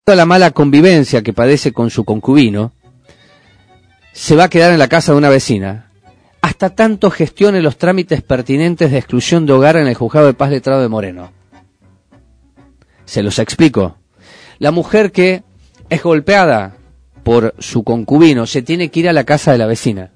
la mala convivencia que padece con su concubino, se va a quedar en la casa de una vecina, hasta tanto gestione los trámites pertinentes de exclusión de hogar en el Juzgado de Paz Letrado de Moreno. Se los explico. La mujer que es golpeada por su concubino se tiene que ir a la casa de la vecina.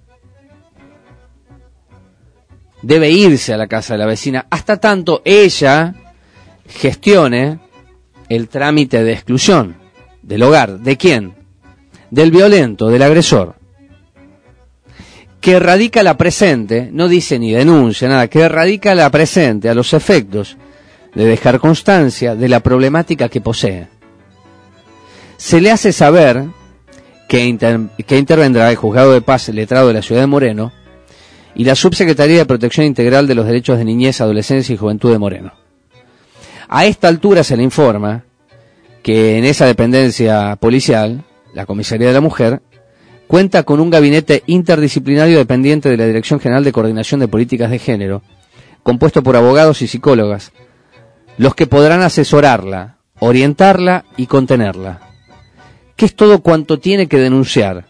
Debe irse a la casa de la vecina hasta tanto ella gestione el trámite de exclusión del hogar. ¿De quién? Del violento, del agresor. Que radica la presente, no dice ni denuncia, nada, que radica la presente a los efectos de dejar constancia de la problemática que posee. Se le hace saber que intervendrá el Juzgado de Paz Letrado de la Ciudad de Moreno y la Subsecretaría de Protección Integral de los Derechos de Niñez, Adolescencia y Juventud de Moreno. A esta altura se le informa que en esa dependencia policial, la Comisaría de la Mujer, cuenta con un gabinete interdisciplinario dependiente de la Dirección General de Coordinación de Políticas de Género, compuesto por abogados y psicólogas, los que podrán asesorarla, orientarla y contenerla. ¿Qué es todo cuanto tiene que denunciar?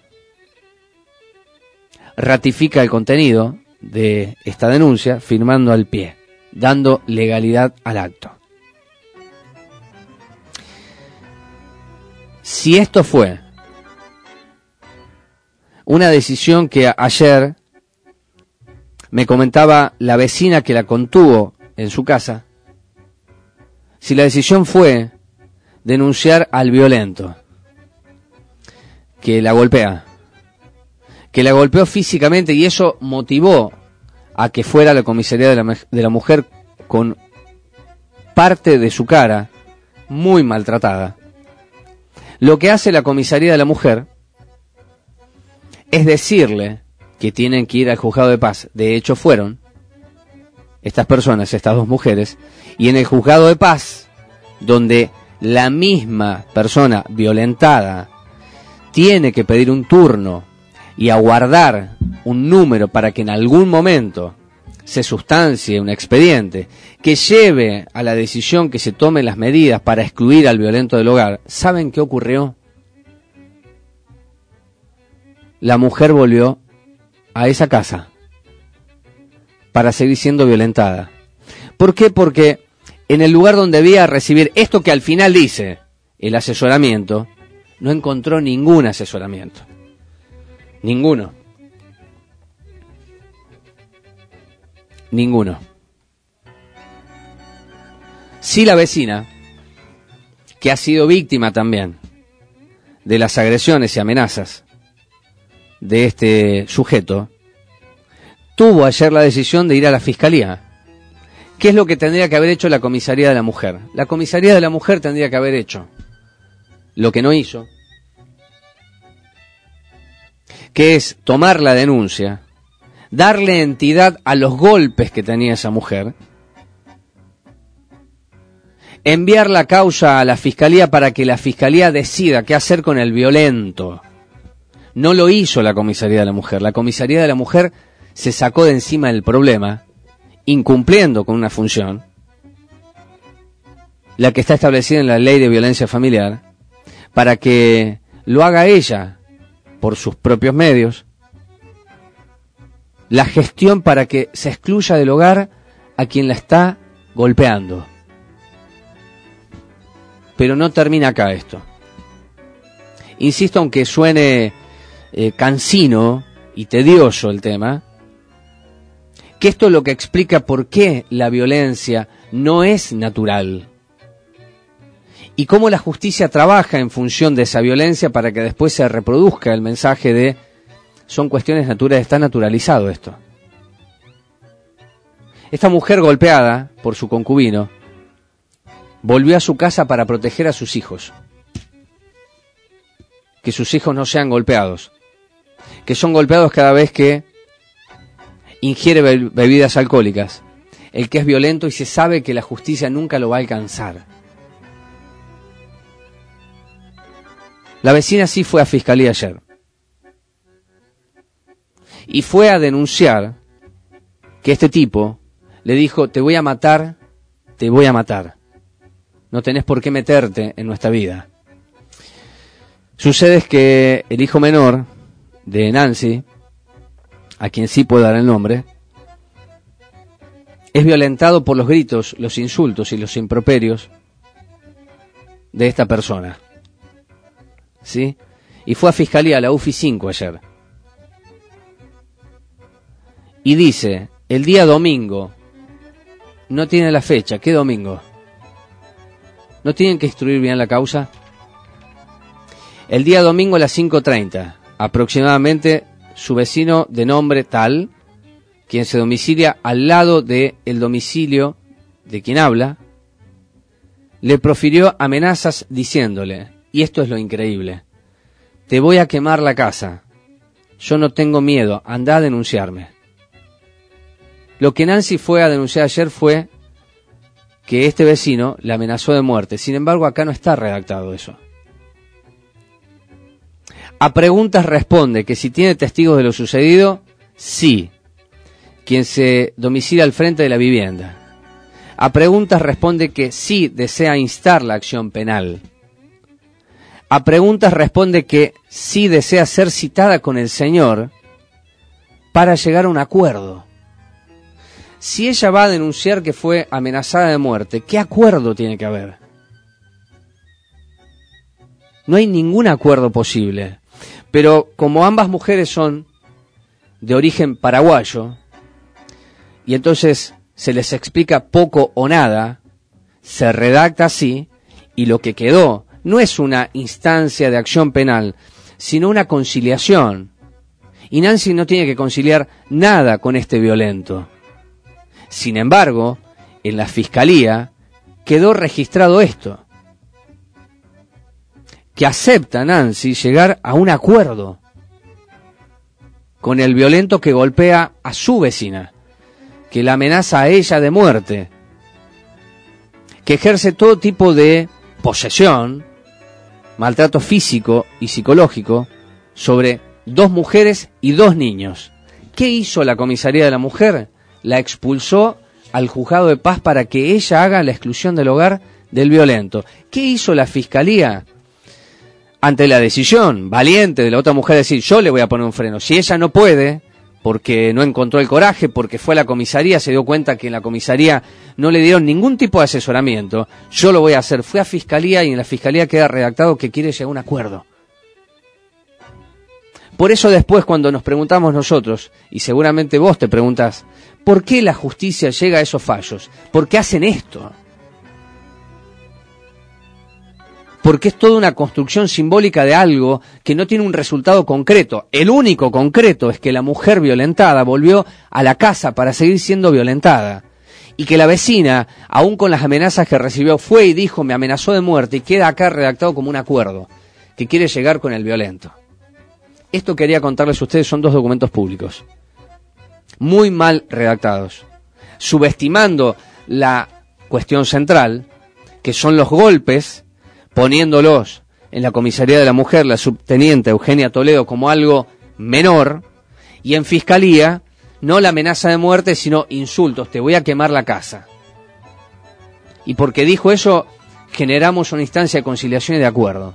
Ratifica el contenido de esta denuncia firmando al pie, dando legalidad al acto. Si esto fue una decisión que ayer me comentaba la vecina que la contuvo en su casa, si la decisión fue denunciar al violento, que la golpea, que la golpeó físicamente y eso motivó a que fuera a la comisaría de la mujer con parte de su cara muy maltratada, lo que hace la comisaría de la mujer es decirle que tienen que ir al Juzgado de Paz. De hecho fueron estas personas, estas dos mujeres, y en el Juzgado de Paz, donde la misma persona violentada tiene que pedir un turno y aguardar un número para que en algún momento se sustancie un expediente que lleve a la decisión que se tomen las medidas para excluir al violento del hogar, ¿saben qué ocurrió? La mujer volvió a esa casa para seguir siendo violentada. ¿Por qué? Porque en el lugar donde debía recibir esto que al final dice el asesoramiento, no encontró ningún asesoramiento. Ninguno. Ninguno. Sí, la vecina, que ha sido víctima también de las agresiones y amenazas de este sujeto, tuvo ayer la decisión de ir a la fiscalía. ¿Qué es lo que tendría que haber hecho la comisaría de la mujer? La comisaría de la mujer tendría que haber hecho lo que no hizo, que es tomar la denuncia, darle entidad a los golpes que tenía esa mujer, enviar la causa a la fiscalía para que la fiscalía decida qué hacer con el violento. No lo hizo la comisaría de la mujer. La comisaría de la mujer se sacó de encima el problema, incumpliendo con una función, la que está establecida en la ley de violencia familiar, para que lo haga ella por sus propios medios, la gestión para que se excluya del hogar a quien la está golpeando. Pero no termina acá esto. Insisto, aunque suene cansino y tedioso el tema, que esto es lo que explica por qué la violencia no es natural y cómo la justicia trabaja en función de esa violencia para que después se reproduzca el mensaje de son cuestiones naturales, está naturalizado esto. Esta mujer golpeada por su concubino volvió a su casa para proteger a sus hijos, que sus hijos no sean golpeados, que son golpeados cada vez que ingiere bebidas alcohólicas, el que es violento y se sabe que la justicia nunca lo va a alcanzar. La vecina sí fue a fiscalía ayer y fue a denunciar que este tipo le dijo: te voy a matar, no tenés por qué meterte en nuestra vida. Sucede es que el hijo menor de Nancy, a quien sí puedo dar el nombre, es violentado por los gritos, los insultos y los improperios de esta persona. ¿Sí? Y fue a fiscalía, a la UFI 5 ayer. Y dice, el día domingo, no tiene la fecha, ¿qué domingo? ¿No tienen que instruir bien la causa? El día domingo a las 5:30, aproximadamente, su vecino de nombre tal, quien se domicilia al lado del domicilio de quien habla, le profirió amenazas diciéndole, y esto es lo increíble, te voy a quemar la casa, yo no tengo miedo, anda a denunciarme. Lo que Nancy fue a denunciar ayer fue que este vecino le amenazó de muerte, sin embargo acá no está redactado eso. A preguntas responde que si tiene testigos de lo sucedido, sí, quien se domicilia al frente de la vivienda. A preguntas responde que sí desea instar la acción penal. A preguntas responde que sí desea ser citada con el señor para llegar a un acuerdo. Si ella va a denunciar que fue amenazada de muerte, ¿qué acuerdo tiene que haber? No hay ningún acuerdo posible. Pero como ambas mujeres son de origen paraguayo, y entonces se les explica poco o nada, se redacta así, y lo que quedó no es una instancia de acción penal, sino una conciliación. Y Nancy no tiene que conciliar nada con este violento. Sin embargo, en la fiscalía quedó registrado esto, que acepta Nancy llegar a un acuerdo con el violento que golpea a su vecina, que la amenaza a ella de muerte, que ejerce todo tipo de posesión, maltrato físico y psicológico sobre 2 mujeres y 2 niños. ¿Qué hizo la comisaría de la mujer? La expulsó al juzgado de paz para que ella haga la exclusión del hogar del violento. ¿Qué hizo la fiscalía? Ante la decisión valiente de la otra mujer de decir, yo le voy a poner un freno. Si ella no puede, porque no encontró el coraje, porque fue a la comisaría, se dio cuenta que en la comisaría no le dieron ningún tipo de asesoramiento, yo lo voy a hacer. Fue a fiscalía y en la fiscalía queda redactado que quiere llegar a un acuerdo. Por eso después cuando nos preguntamos nosotros, y seguramente vos te preguntás, ¿por qué la justicia llega a esos fallos? ¿Por qué hacen esto? Porque es toda una construcción simbólica de algo que no tiene un resultado concreto. El único concreto es que la mujer violentada volvió a la casa para seguir siendo violentada. Y que la vecina, aún con las amenazas que recibió, fue y dijo, me amenazó de muerte, y queda acá redactado como un acuerdo, que quiere llegar con el violento. Esto quería contarles a ustedes, son 2 documentos públicos, muy mal redactados, subestimando la cuestión central, que son los golpes, poniéndolos en la comisaría de la mujer, la subteniente Eugenia Toledo, como algo menor, y en fiscalía, no la amenaza de muerte, sino insultos, te voy a quemar la casa. Y porque dijo eso, generamos una instancia de conciliación y de acuerdo.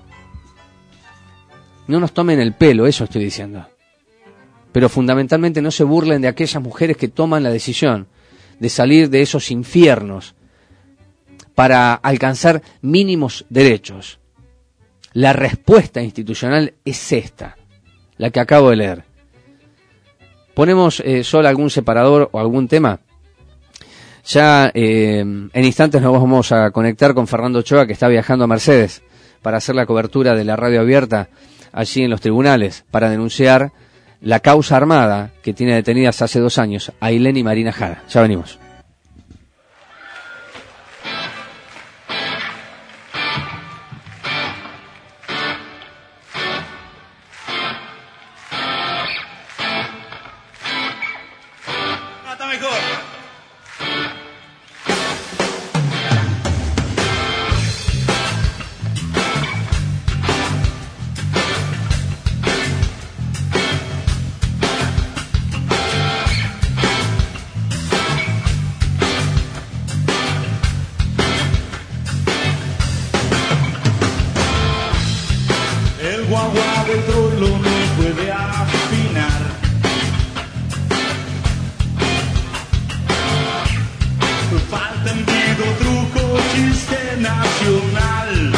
No nos tomen el pelo, eso estoy diciendo. Pero fundamentalmente no se burlen de aquellas mujeres que toman la decisión de salir de esos infiernos para alcanzar mínimos derechos. La respuesta institucional es esta, la que acabo de leer. ¿Ponemos solo algún separador o algún tema? Ya en instantes nos vamos a conectar con Fernando Ochoa, que está viajando a Mercedes para hacer la cobertura de la radio abierta allí en los tribunales, para denunciar la causa armada que tiene detenidas hace 2 años a Ailén y Marina Jara. Ya venimos. El guagua del trolo no puede afinar. Falta envido, truco, chiste nacional.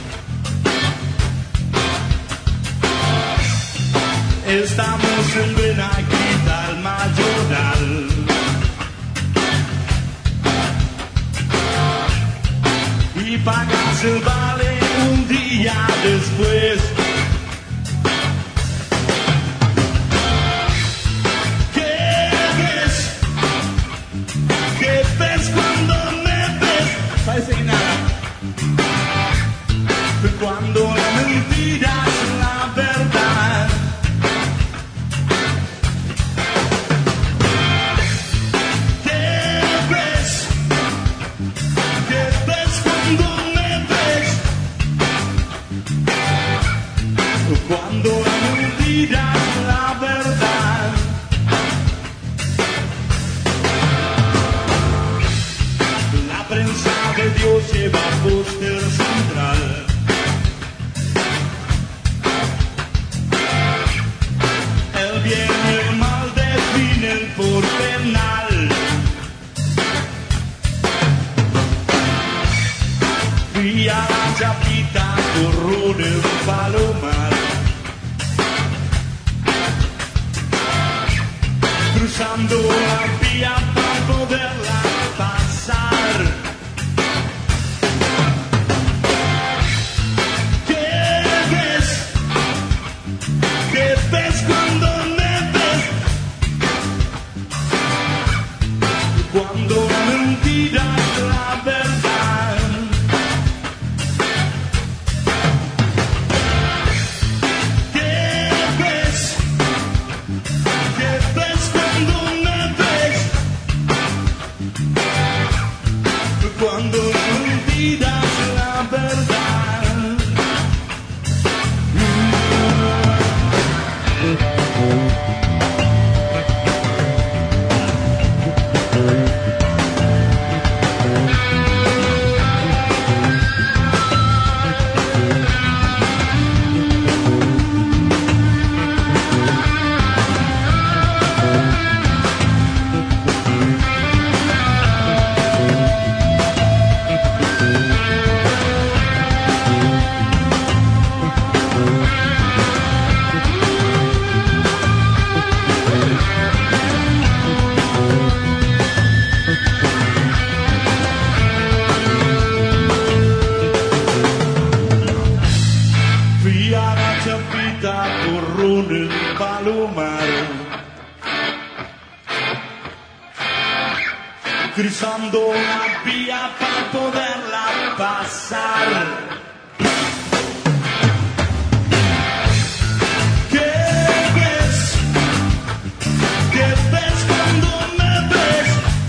Estamos en Benaquita, el Mayoral. Y pagas el vale un día después. ¿Qué ves? ¿Qué ves cuando me ves? Parece que nada. Cuando la mentira es la verdad. Cuando la mentira es la verdad. La prensa de Dios lleva póster central. El bien y el mal definen por penal. Fui a la chapita por el Palomar. Cruzando la vía para poderla pasar. ¿Qué ves? ¿Qué ves cuando me ves? Cuando la mentira es la verdad. ¿Qué ves? ¿Qué ves cuando me ves? Cuando la mentira es la verdad. Fui a la chapita por el Palomar. Cruzando la vía para poderla pasar. ¿Qué ves? ¿Qué ves cuando me ves?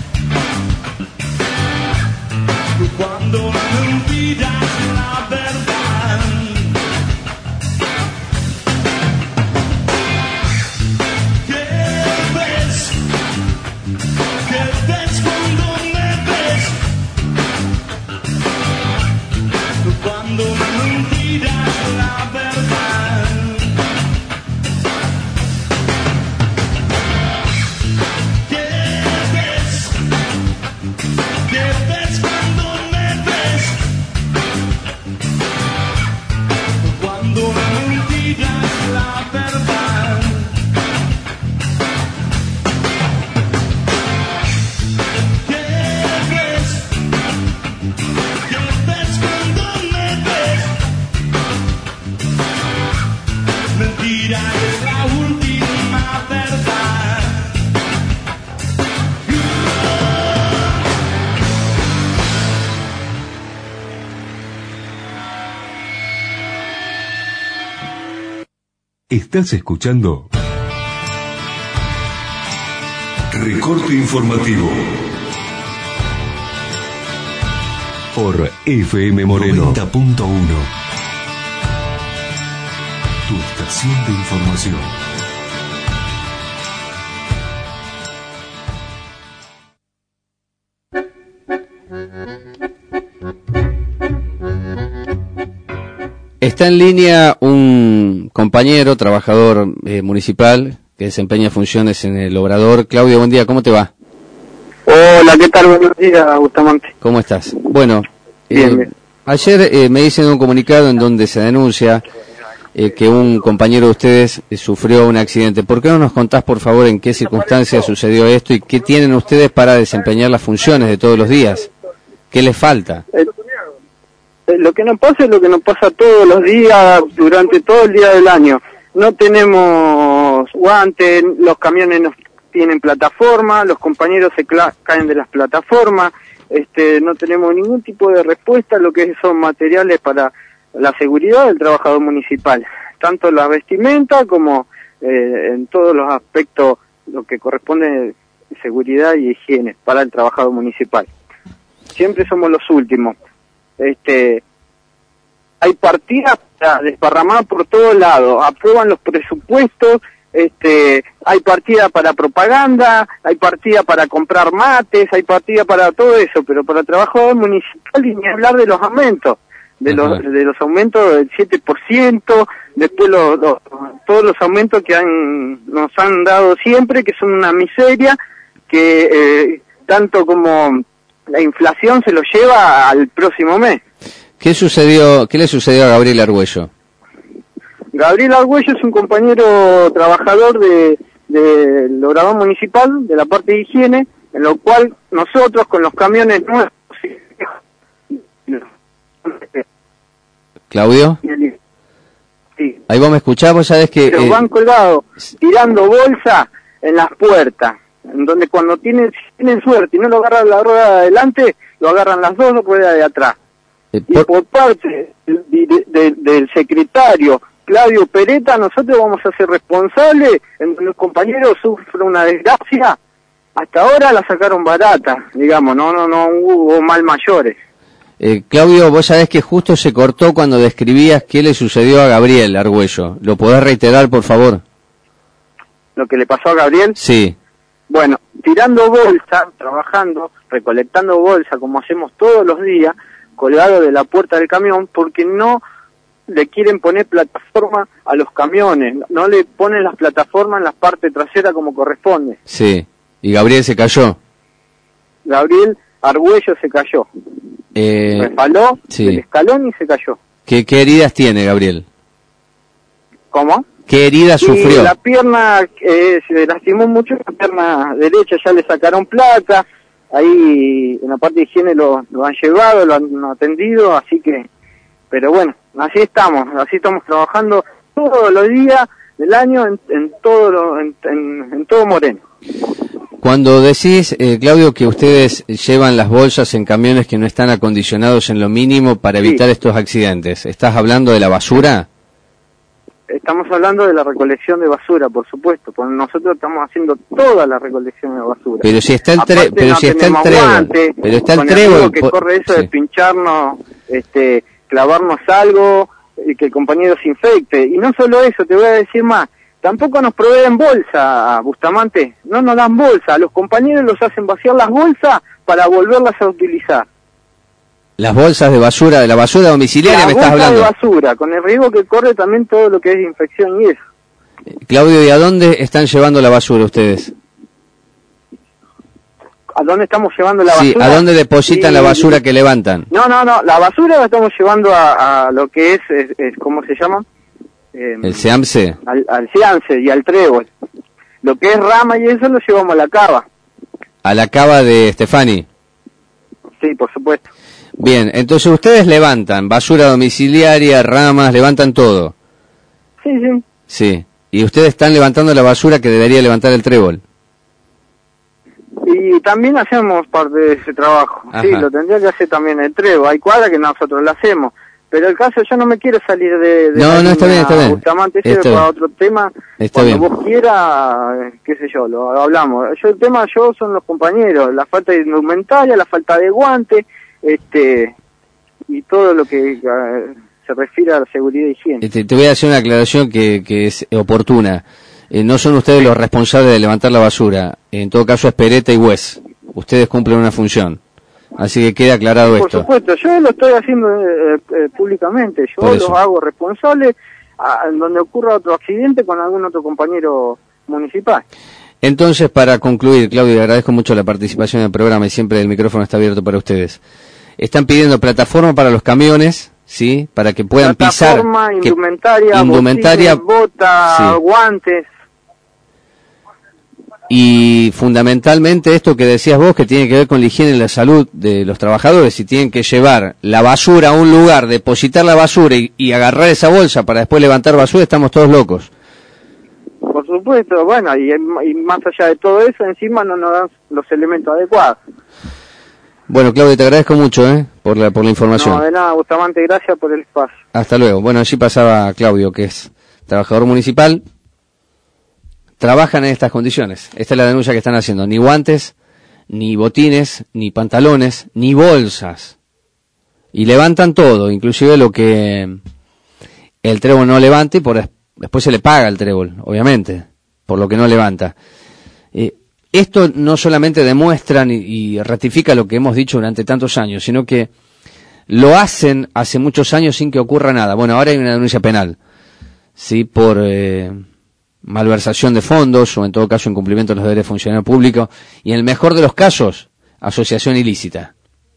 Cuando la mentira es la verdad. ¿Qué ves? ¿Qué ves cuando me ves? Cuando la mentira es la verdad. ¿Qué ves? ¿Qué ves cuando me ves? Cuando la mentira es la verdad. ¿Qué ves? ¿Qué ves cuando me ves? Mentira es la última verdad. Estás escuchando Recorte Informativo por FM Moreno 90.1. Tu estación de información. Está en línea un compañero, trabajador municipal, que desempeña funciones en el Obrador. Claudio, buen día, ¿cómo te va? Hola, ¿qué tal? Buenos días, Bustamante. ¿Cómo estás? Bueno, Bien. ayer me dicen un comunicado en donde se denuncia que un compañero de ustedes sufrió un accidente. ¿Por qué no nos contás, por favor, en qué circunstancias sucedió esto y qué tienen ustedes para desempeñar las funciones de todos los días? ¿Qué les falta? Lo que nos pasa es lo que nos pasa todos los días, durante todo el día del año. No tenemos guantes, los camiones no tienen plataforma, los compañeros se caen de las plataformas, no tenemos ningún tipo de respuesta a lo que son materiales para la seguridad del trabajador municipal, tanto la vestimenta como en todos los aspectos lo que corresponde seguridad y higiene para el trabajador municipal. Siempre somos los últimos. Hay partidas desparramadas por todos lados, aprueban los presupuestos, hay partida para propaganda, hay partida para comprar mates, hay partida para todo eso, pero para el trabajador municipal y ni hablar de los aumentos, de los aumentos del 7%, después todos los aumentos que nos han dado siempre, que son una miseria, que tanto como la inflación se lo lleva al próximo mes. ¿Qué le sucedió a Gabriel Argüello? Gabriel Argüello es un compañero trabajador del Obrador Municipal, de la parte de higiene, en lo cual nosotros con los camiones nuevos... ¿Claudio? Sí. Ahí vos me escuchás, vos sabés que... Pero van colgados tirando bolsa en las puertas, en donde cuando tienen suerte y no lo agarran la rueda de adelante, lo agarran las dos ruedas de atrás. Y por parte del secretario Claudio Pereta, nosotros vamos a ser responsables, en donde el compañero sufre una desgracia, hasta ahora la sacaron barata, digamos, no hubo mal mayores. Claudio, vos sabés que justo se cortó cuando describías qué le sucedió a Gabriel Argüello. ¿Lo podés reiterar, por favor? ¿Lo que le pasó a Gabriel? Sí. Bueno, tirando bolsa, trabajando, recolectando bolsa, como hacemos todos los días, colgado de la puerta del camión, porque no le quieren poner plataforma a los camiones, no le ponen las plataformas en la parte trasera como corresponde. Sí, y Gabriel se cayó. Gabriel Argüello se cayó. Resbaló del escalón y se cayó. ¿Qué heridas tiene Gabriel? ¿Cómo? ¿Qué heridas sufrió? La pierna, se lastimó mucho, la pierna derecha ya le sacaron placa, ahí en la parte de higiene lo han llevado, lo han atendido, así que, pero bueno, así estamos trabajando todos los días del año en todo Moreno. Cuando decís, Claudio, que ustedes llevan las bolsas en camiones que no están acondicionados en lo mínimo para evitar estos accidentes, ¿estás hablando de la basura? Estamos hablando de la recolección de basura, por supuesto, porque nosotros estamos haciendo toda la recolección de basura. Pero si está el trébol, pero está el trébol que corre eso de pincharnos, clavarnos algo y que el compañero se infecte. Y no solo eso, te voy a decir más, tampoco nos proveen bolsa, Bustamante, no nos dan bolsa, a los compañeros los hacen vaciar las bolsas para volverlas a utilizar. Las bolsas de basura, de la basura domiciliaria me estás hablando. La bolsa de basura, con el riesgo que corre también todo lo que es infección y eso. Claudio, ¿y a dónde están llevando la basura ustedes? ¿A dónde estamos llevando la basura? Sí, ¿a dónde depositan la basura que levantan? No, la basura la estamos llevando a lo que es ¿cómo se llama? ¿El SEAMSE? Al SEAMSE y al trébol. Lo que es rama y eso lo llevamos a la cava. ¿A la cava de Stefani? Sí, por supuesto. Bien, entonces ustedes levantan basura domiciliaria, ramas, levantan todo. Sí. Sí, y ustedes están levantando la basura que debería levantar el trébol. Y también hacemos parte de ese trabajo. Ajá. Sí, lo tendría que hacer también el trébol. Hay cuadras que nosotros la hacemos. Pero el caso, yo no me quiero salir de no, está bien. Bustamante, para otro tema. Está cuando bien. vos quieras, qué sé yo, lo hablamos. El tema son los compañeros, la falta de indumentaria, la falta de guantes, y todo lo que se refiere a la seguridad y higiene. Te voy a hacer una aclaración que es oportuna. No son ustedes los responsables de levantar la basura. En todo caso es Pereta y Wes. Ustedes cumplen una función. Así que queda aclarado Por esto. supuesto, yo lo estoy haciendo públicamente, Por yo eso. los hago responsables en donde ocurra otro accidente con algún otro compañero municipal. Entonces, para concluir, Claudio, agradezco mucho la participación en el programa y siempre el micrófono está abierto para ustedes. Están pidiendo plataforma para los camiones, ¿sí? Para que puedan Plataforma, pisar. indumentaria, botines, botas, sí. guantes. Y fundamentalmente esto que decías vos, que tiene que ver con la higiene y la salud de los trabajadores, si tienen que llevar la basura a un lugar, depositar la basura y agarrar esa bolsa para después levantar basura, estamos todos locos. Por supuesto, bueno, y más allá de todo eso, encima no nos dan los elementos adecuados. Bueno, Claudio, te agradezco mucho por la información. No, de nada, Bustamante, gracias por el espacio. Hasta luego. Bueno, allí pasaba Claudio, que es trabajador municipal. Trabajan en estas condiciones. Esta es la denuncia que están haciendo. Ni guantes, ni botines, ni pantalones, ni bolsas. Y levantan todo, inclusive lo que el trébol no levanta, y después se le paga al trébol, obviamente, por lo que no levanta. Esto no solamente demuestra y ratifica lo que hemos dicho durante tantos años, sino que lo hacen hace muchos años sin que ocurra nada. Bueno, ahora hay una denuncia penal, sí, por malversación de fondos, o en todo caso incumplimiento de los deberes de funcionario público, y en el mejor de los casos, asociación ilícita.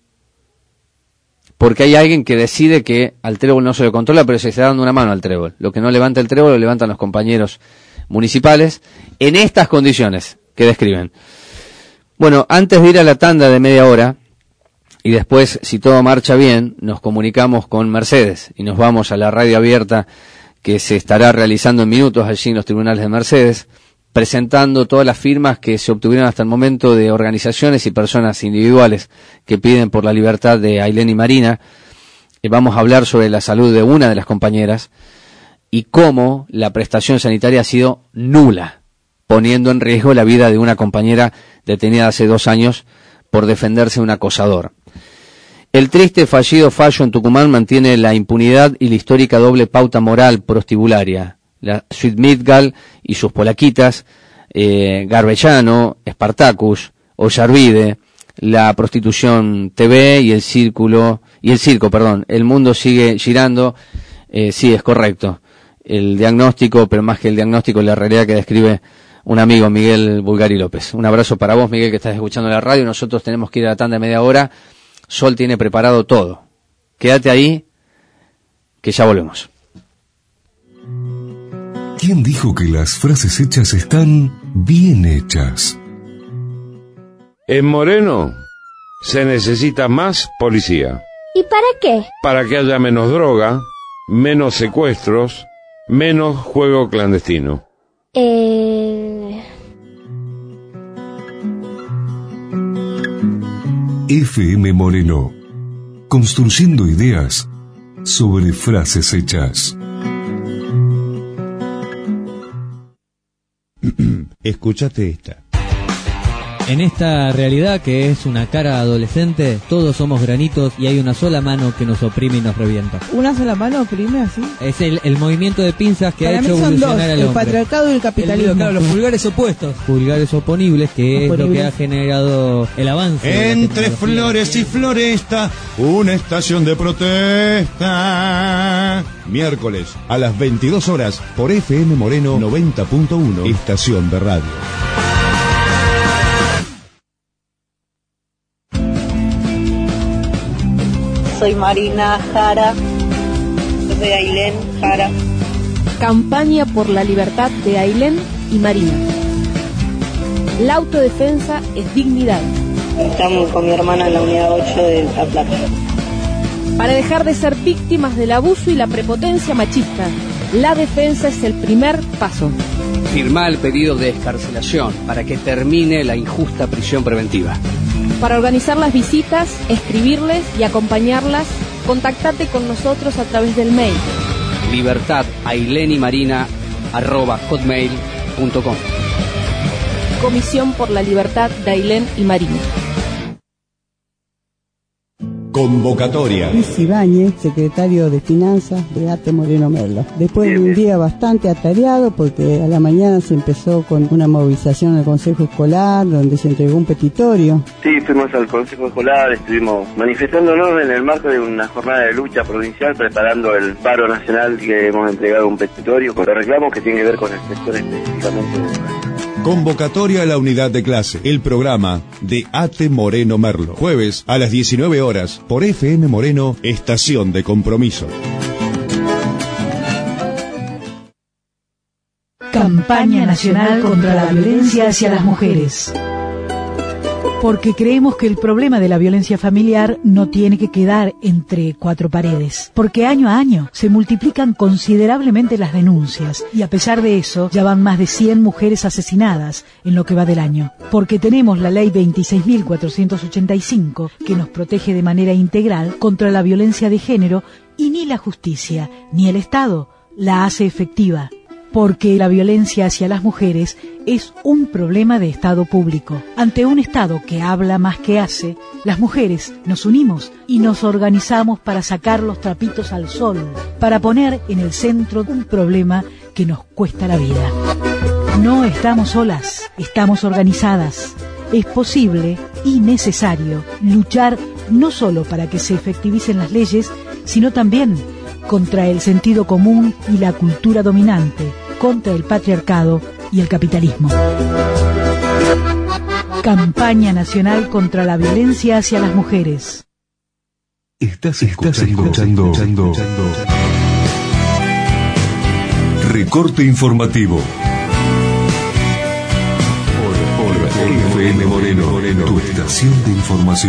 Porque hay alguien que decide que al trébol no se lo controla, pero se está dando una mano al trébol. Lo que no levanta el trébol lo levantan los compañeros municipales en estas condiciones que describen. Bueno, antes de ir a la tanda de media hora, y después, si todo marcha bien, nos comunicamos con Mercedes y nos vamos a la radio abierta que se estará realizando en minutos allí en los tribunales de Mercedes, presentando todas las firmas que se obtuvieron hasta el momento de organizaciones y personas individuales que piden por la libertad de Ailén y Marina. Vamos a hablar sobre la salud de una de las compañeras y cómo la prestación sanitaria ha sido nula, poniendo en riesgo la vida de una compañera detenida hace 2 años por defenderse de un acosador. El triste fallo en Tucumán mantiene la impunidad y la histórica doble pauta moral prostibularia. La Sweet Midgal y sus polaquitas, Garbellano, Spartacus, Ollarvide, la prostitución TV y el circo, el mundo sigue girando, sí, es correcto. El diagnóstico, pero más que el diagnóstico, la realidad que describe un amigo, Miguel Bulgari López. Un abrazo para vos, Miguel, que estás escuchando la radio. Nosotros tenemos que ir a la tanda de media hora. Sol tiene preparado todo. Quédate ahí, que ya volvemos. ¿Quién dijo que las frases hechas están bien hechas? En Moreno se necesita más policía. ¿Y para qué? Para que haya menos droga, menos secuestros, menos juego clandestino. FM Moreno. Construyendo ideas sobre frases hechas. Escúchate esta. En esta realidad que es una cara adolescente, todos somos granitos y hay una sola mano que nos oprime y nos revienta. ¿Una sola mano oprime así? Es el movimiento de pinzas que Para ha mí hecho son evolucionar dos, al el hombre. patriarcado y el capitalismo. Claro, los pulgares opuestos. Pulgares oponibles, que es lo que ha generado el avance. de la Entre tecnología. flores y floresta, una estación de protesta. Miércoles a las 22 horas por FM Moreno 90.1, estación de radio. Soy Marina Jara, soy Ailén Jara. Campaña por la libertad de Ailén y Marina. La autodefensa es dignidad. Estamos con mi hermana en la unidad 8 de La Plata. Para dejar de ser víctimas del abuso y la prepotencia machista, la defensa es el primer paso. Firmá el pedido de excarcelación para que termine la injusta prisión preventiva. Para organizar las visitas, escribirles y acompañarlas, contactate con nosotros a través del mail libertadailenymarina@hotmail.com. Comisión por la Libertad de Ailén y Marina. Convocatoria. Luis Ibáñez, secretario de Finanzas de ATE Moreno Merlo. Después de un día bastante atareado, porque a la mañana se empezó con una movilización al Consejo Escolar, donde se entregó un petitorio. Sí, fuimos al Consejo Escolar, estuvimos manifestándonos en el marco de una jornada de lucha provincial, preparando el paro nacional, que hemos entregado un petitorio con los reclamos que tienen que ver con el sector específicamente de... Convocatoria a la unidad de clase, el programa de ATE Moreno Merlo. Jueves a las 19 horas por FM Moreno, Estación de Compromiso. Campaña Nacional contra la Violencia hacia las Mujeres. Porque creemos que el problema de la violencia familiar no tiene que quedar entre cuatro paredes. Porque año a año se multiplican considerablemente las denuncias y a pesar de eso ya van más de 100 mujeres asesinadas en lo que va del año. Porque tenemos la ley 26.485 que nos protege de manera integral contra la violencia de género y ni la justicia ni el Estado la hace efectiva. Porque la violencia hacia las mujeres es un problema de Estado público. Ante un Estado que habla más que hace, las mujeres nos unimos y nos organizamos para sacar los trapitos al sol, para poner en el centro un problema que nos cuesta la vida. No estamos solas, estamos organizadas. Es posible y necesario luchar no solo para que se efectivicen las leyes, sino también contra el sentido común y la cultura dominante, contra el patriarcado y el capitalismo. Campaña Nacional contra la Violencia hacia las Mujeres. Estás escuchando Recorte Informativo por FM Moreno, tu estación de información.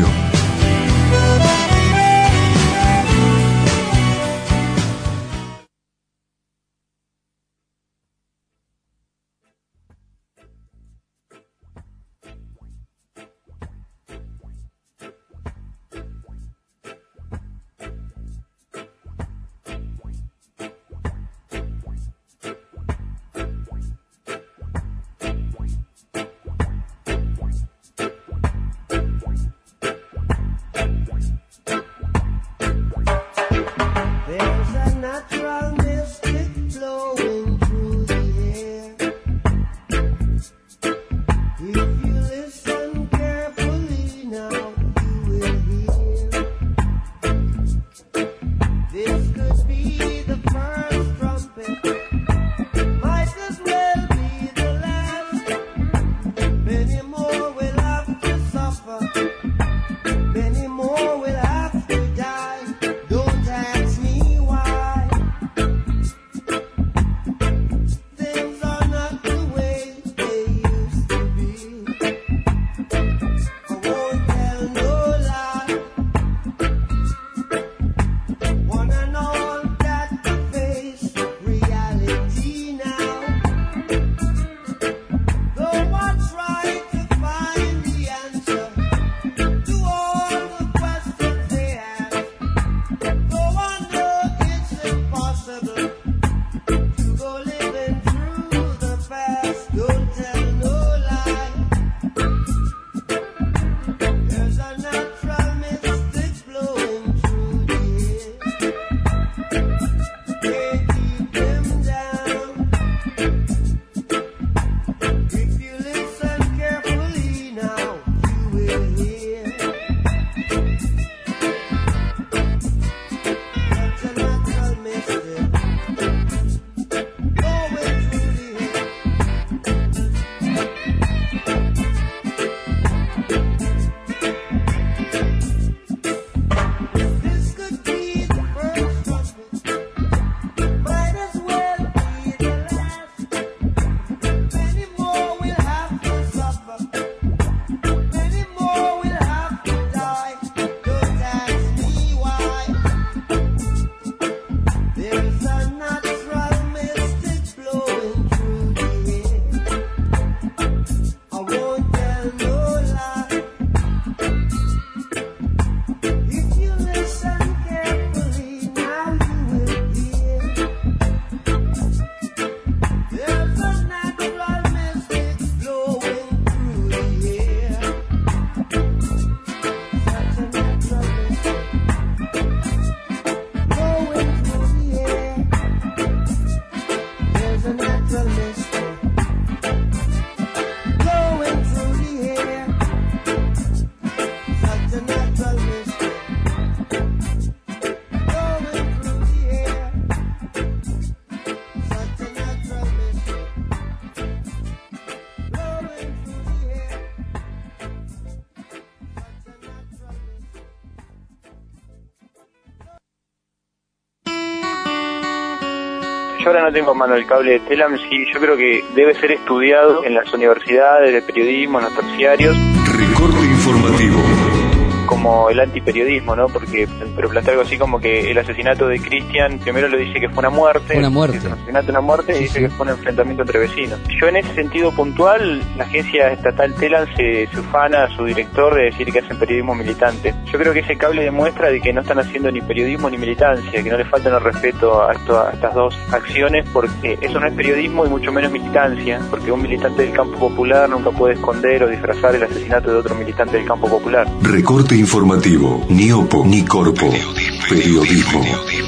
Yo ahora no tengo a mano el cable de Telam, sí, yo creo que debe ser estudiado en las universidades de periodismo, en los terciarios. Recorte informativo. Como el antiperiodismo, ¿no? Porque, pero plantea algo así como que el asesinato de Cristian, primero le dice que fue una muerte. Una muerte. Es un asesinato, una muerte, y dice que fue un enfrentamiento entre vecinos. Yo en ese sentido puntual, la agencia estatal Telam se ufana a su director de decir que hacen periodismo militante. Yo creo que ese cable demuestra de que no están haciendo ni periodismo ni militancia, que no le faltan el respeto a estas dos acciones, porque eso no es periodismo y mucho menos militancia, porque un militante del campo popular nunca puede esconder o disfrazar el asesinato de otro militante del campo popular. Recorte informativo, ni Opo, ni Corpo. Periodismo.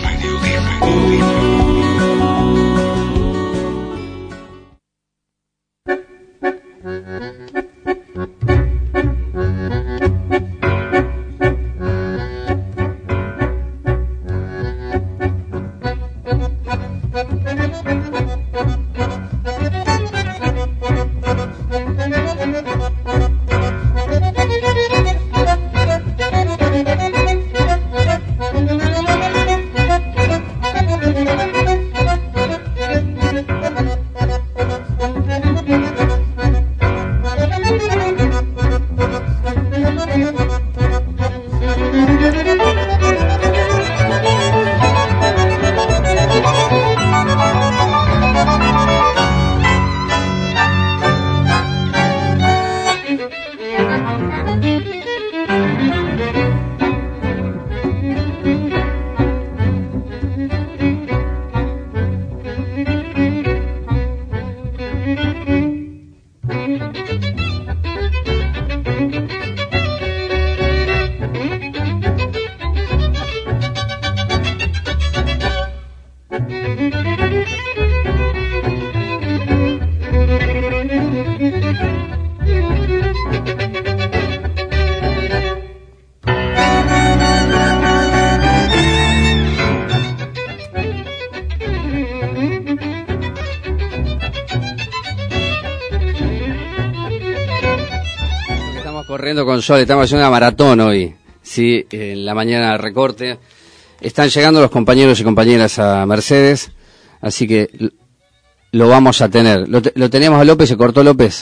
Con Sol, estamos haciendo una maratón hoy, sí, en la mañana del recorte. Están llegando los compañeros y compañeras a Mercedes, así que lo vamos a tener. ¿Lo teníamos a López? ¿Se cortó López?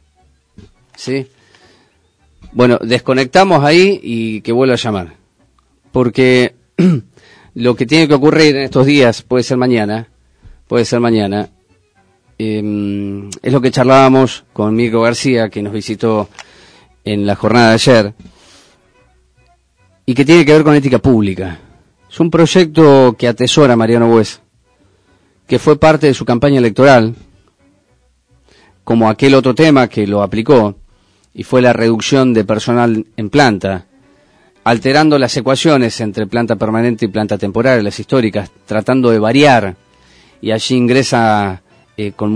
¿Sí? Bueno, desconectamos ahí y que vuelva a llamar. Porque lo que tiene que ocurrir en estos días, puede ser mañana, es lo que charlábamos con Mirko García, que nos visitó en la jornada de ayer, y que tiene que ver con ética pública. Es un proyecto que atesora Mariano Bues, que fue parte de su campaña electoral, como aquel otro tema que lo aplicó, y fue la reducción de personal en planta, alterando las ecuaciones entre planta permanente y planta temporal, las históricas, tratando de variar, y allí ingresa con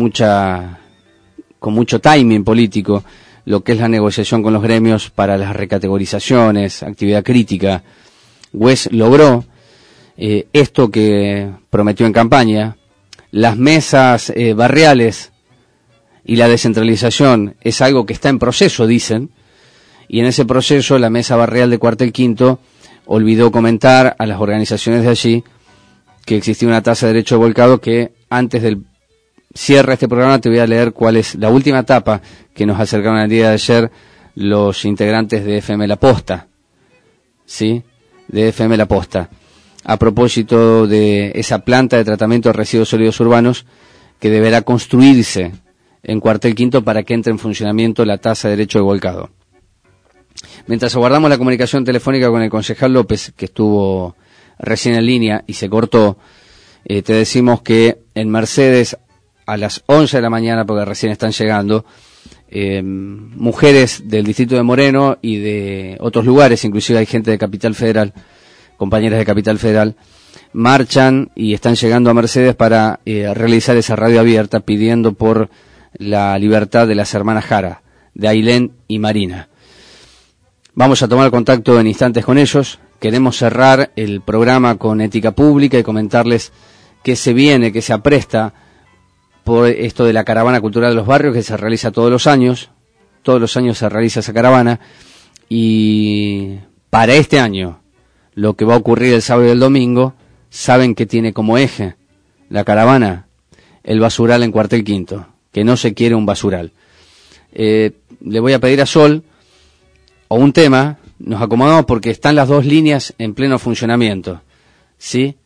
mucho timing político lo que es la negociación con los gremios para las recategorizaciones, actividad crítica. Bues logró esto que prometió en campaña. Las mesas barriales y la descentralización es algo que está en proceso, dicen, y en ese proceso la mesa barrial de Cuartel Quinto olvidó comentar a las organizaciones de allí que existía una tasa de derecho de volcado, que antes del cierre de este programa te voy a leer cuál es la última etapa que nos acercaron el día de ayer los integrantes de FM La Posta, ¿sí? De FM La Posta, a propósito de esa planta de tratamiento de residuos sólidos urbanos que deberá construirse en Cuartel Quinto para que entre en funcionamiento la tasa de derecho de volcado. Mientras aguardamos la comunicación telefónica con el concejal López, que estuvo recién en línea y se cortó, te decimos que en Mercedes a las 11 de la mañana, porque recién están llegando, mujeres del distrito de Moreno y de otros lugares, inclusive hay gente de Capital Federal, compañeras de Capital Federal, marchan y están llegando a Mercedes para realizar esa radio abierta pidiendo por la libertad de las hermanas Jara, de Ailén y Marina. Vamos a tomar contacto en instantes con ellos. Queremos cerrar el programa con ética pública y comentarles qué se viene, qué se apresta por esto de la caravana cultural de los barrios, que se realiza todos los años se realiza esa caravana, y para este año, lo que va a ocurrir el sábado y el domingo, saben que tiene como eje la caravana el basural en Cuartel Quinto, que no se quiere un basural. Le voy a pedir a Sol, o un tema, nos acomodamos porque están las dos líneas en pleno funcionamiento, ¿sí?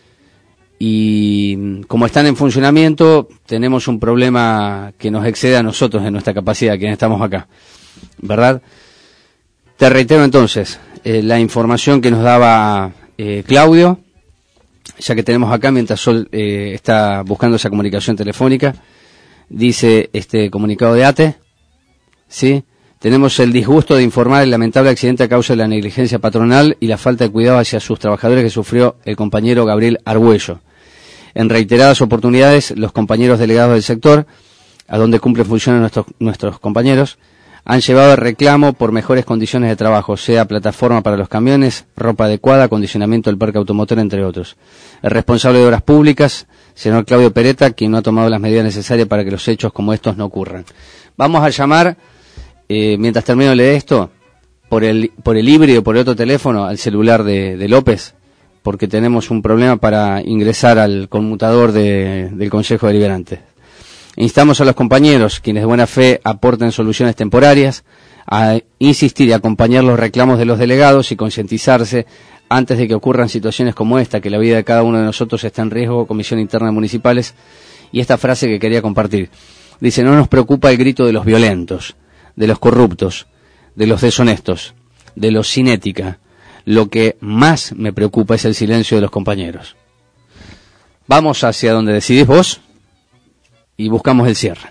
Y como están en funcionamiento, tenemos un problema que nos excede a nosotros en nuestra capacidad, quienes estamos acá, ¿verdad? Te reitero entonces la información que nos daba Claudio, ya que tenemos acá, mientras Sol está buscando esa comunicación telefónica. Dice este comunicado de ATE, ¿sí? Tenemos el disgusto de informar el lamentable accidente a causa de la negligencia patronal y la falta de cuidado hacia sus trabajadores que sufrió el compañero Gabriel Argüello. En reiteradas oportunidades, los compañeros delegados del sector, a donde cumplen funciones nuestros compañeros, han llevado el reclamo por mejores condiciones de trabajo, sea plataforma para los camiones, ropa adecuada, acondicionamiento del parque automotor, entre otros. El responsable de Obras Públicas, señor Claudio Peretta, quien no ha tomado las medidas necesarias para que los hechos como estos no ocurran. Vamos a llamar, mientras termino de leer esto, por el híbrido, por el otro teléfono, al celular de López, porque tenemos un problema para ingresar al conmutador del Consejo Deliberante. Instamos a los compañeros, quienes de buena fe aporten soluciones temporarias, a insistir y acompañar los reclamos de los delegados y concientizarse antes de que ocurran situaciones como esta, que la vida de cada uno de nosotros está en riesgo, Comisión Interna de Municipales. Y esta frase que quería compartir. Dice, no nos preocupa el grito de los violentos, de los corruptos, de los deshonestos, de los sin ética. Lo que más me preocupa es el silencio de los compañeros. Vamos hacia donde decidís vos y buscamos el cierre.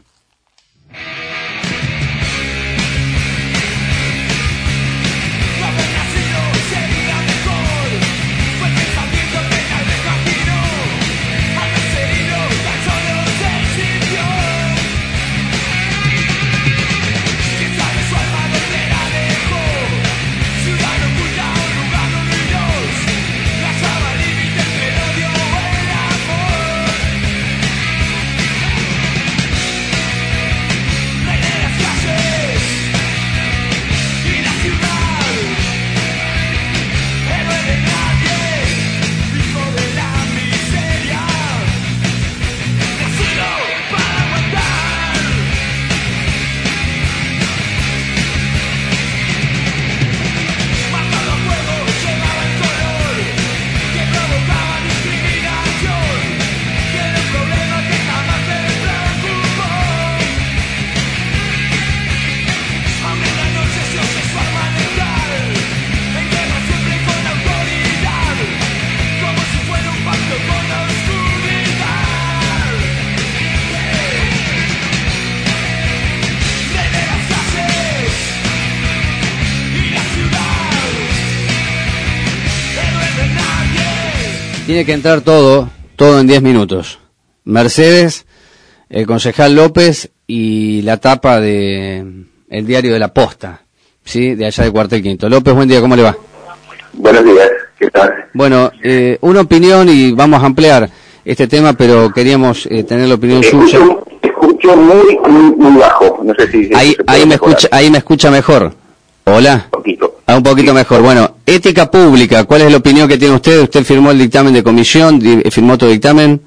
Tiene que entrar todo en 10 minutos. Mercedes, el concejal López y la tapa de el diario de La Posta, ¿sí? De allá de Cuartel Quinto. López, buen día, ¿cómo le va? Buenos días, ¿qué tal? Bueno, una opinión y vamos a ampliar este tema, pero queríamos tener la opinión suya. Escucho muy bajo, no sé si... Ahí me escucha mejor. Hola. Un poquito mejor. Bueno, ética pública, ¿cuál es la opinión que tiene usted? ¿Usted firmó el dictamen de comisión? ¿Firmó otro dictamen?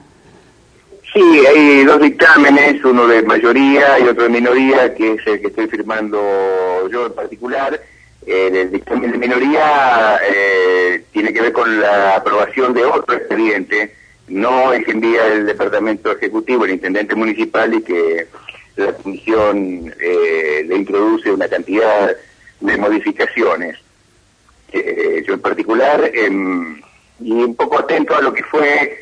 Sí, hay dos dictámenes, uno de mayoría y otro de minoría, que es el que estoy firmando yo en particular. El dictamen de minoría tiene que ver con la aprobación de otro expediente, no el que envía el Departamento Ejecutivo, el Intendente Municipal, y que la Comisión le introduce una cantidad de modificaciones. Yo en particular, y un poco atento a lo que fue